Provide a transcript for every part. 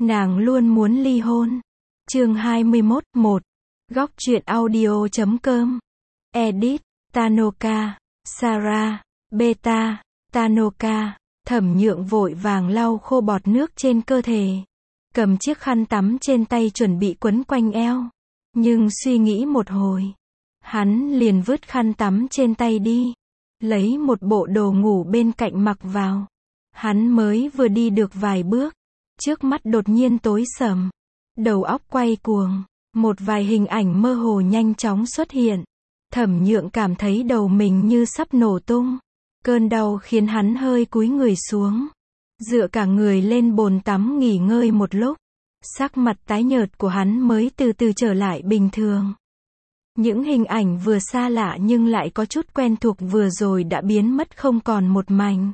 Nàng luôn muốn ly hôn. Chương 21, 1. Góc truyện audio.com. Edit, Tanoka, Sarah, Beta, Tanoka. Thẩm Nhượng vội vàng lau khô bọt nước trên cơ thể. Cầm chiếc khăn tắm trên tay chuẩn bị quấn quanh eo. Nhưng suy nghĩ một hồi. Hắn liền vứt khăn tắm trên tay đi. Lấy một bộ đồ ngủ bên cạnh mặc vào. Hắn mới vừa đi được vài bước. Trước mắt đột nhiên tối sầm. Đầu óc quay cuồng. Một vài hình ảnh mơ hồ nhanh chóng xuất hiện. Thẩm Nhượng cảm thấy đầu mình như sắp nổ tung. Cơn đau khiến hắn hơi cúi người xuống. Dựa cả người lên bồn tắm nghỉ ngơi một lúc. Sắc mặt tái nhợt của hắn mới từ từ trở lại bình thường. Những hình ảnh vừa xa lạ nhưng lại có chút quen thuộc vừa rồi đã biến mất không còn một mảnh.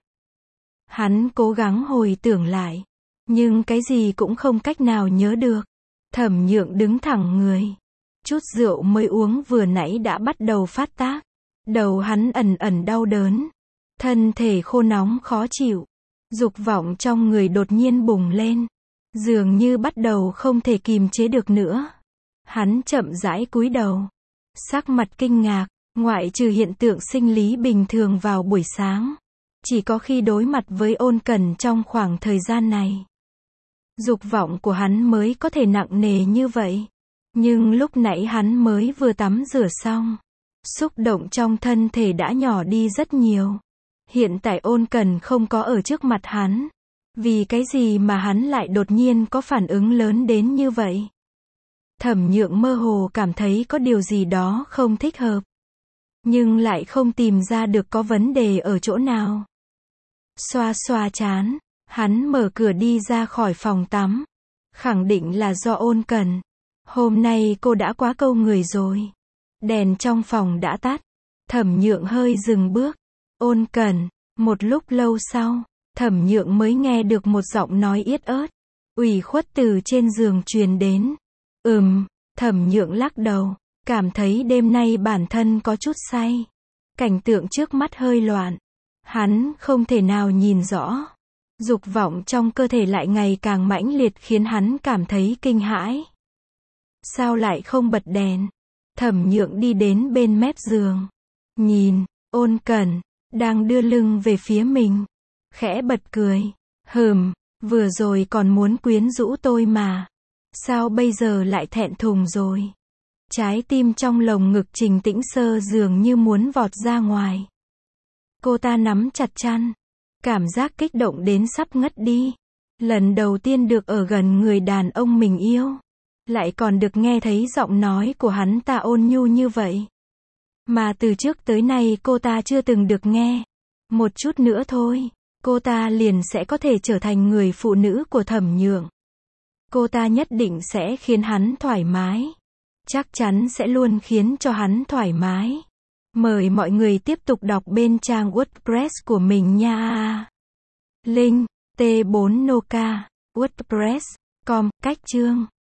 Hắn cố gắng hồi tưởng lại. Nhưng cái gì cũng không cách nào nhớ được. Thẩm Nhượng đứng thẳng người. Chút rượu mới uống vừa nãy đã bắt đầu phát tác. Đầu hắn ẩn ẩn đau đớn. Thân thể khô nóng khó chịu. Dục vọng trong người đột nhiên bùng lên. Dường như bắt đầu không thể kìm chế được nữa. Hắn chậm rãi cúi đầu. Sắc mặt kinh ngạc, ngoại trừ hiện tượng sinh lý bình thường vào buổi sáng. Chỉ có khi đối mặt với Ôn Cẩn trong khoảng thời gian này. Dục vọng của hắn mới có thể nặng nề như vậy. Nhưng lúc nãy hắn mới vừa tắm rửa xong. Xúc động trong thân thể đã nhỏ đi rất nhiều. Hiện tại Ôn Cẩn không có ở trước mặt hắn. Vì cái gì mà hắn lại đột nhiên có phản ứng lớn đến như vậy? Thẩm Nhượng mơ hồ cảm thấy có điều gì đó không thích hợp. Nhưng lại không tìm ra được có vấn đề ở chỗ nào. Xoa xoa trán, hắn mở cửa đi ra khỏi phòng tắm. Khẳng định là do Ôn Cẩn. Hôm nay cô đã quá câu người rồi. Đèn trong phòng đã tắt. Thẩm Nhượng hơi dừng bước. Ôn Cẩn. Một lúc lâu sau, Thẩm Nhượng mới nghe được một giọng nói yết ớt, ủy khuất từ trên giường truyền đến. Thẩm Nhượng lắc đầu, cảm thấy đêm nay bản thân có chút say. Cảnh tượng trước mắt hơi loạn. Hắn không thể nào nhìn rõ. Dục vọng trong cơ thể lại ngày càng mãnh liệt khiến hắn cảm thấy kinh hãi. Sao lại không bật đèn? Thẩm Nhượng đi đến bên mép giường. Nhìn, Ôn Cẩn đang đưa lưng về phía mình. Khẽ bật cười. Vừa rồi còn muốn quyến rũ tôi mà. Sao bây giờ lại thẹn thùng rồi? Trái tim trong lồng ngực Trình Tĩnh Sơ dường như muốn vọt ra ngoài. Cô ta nắm chặt chăn. Cảm giác kích động đến sắp ngất đi. Lần đầu tiên được ở gần người đàn ông mình yêu. Lại còn được nghe thấy giọng nói của hắn ta ôn nhu như vậy. Mà từ trước tới nay cô ta chưa từng được nghe. Một chút nữa thôi, cô ta liền sẽ có thể trở thành người phụ nữ của Thẩm Nhượng. Cô ta nhất định sẽ khiến hắn thoải mái. Chắc chắn sẽ luôn khiến cho hắn thoải mái. Mời mọi người tiếp tục đọc bên trang WordPress của mình nha. Link, T4 Noka, WordPress.com, cách chương.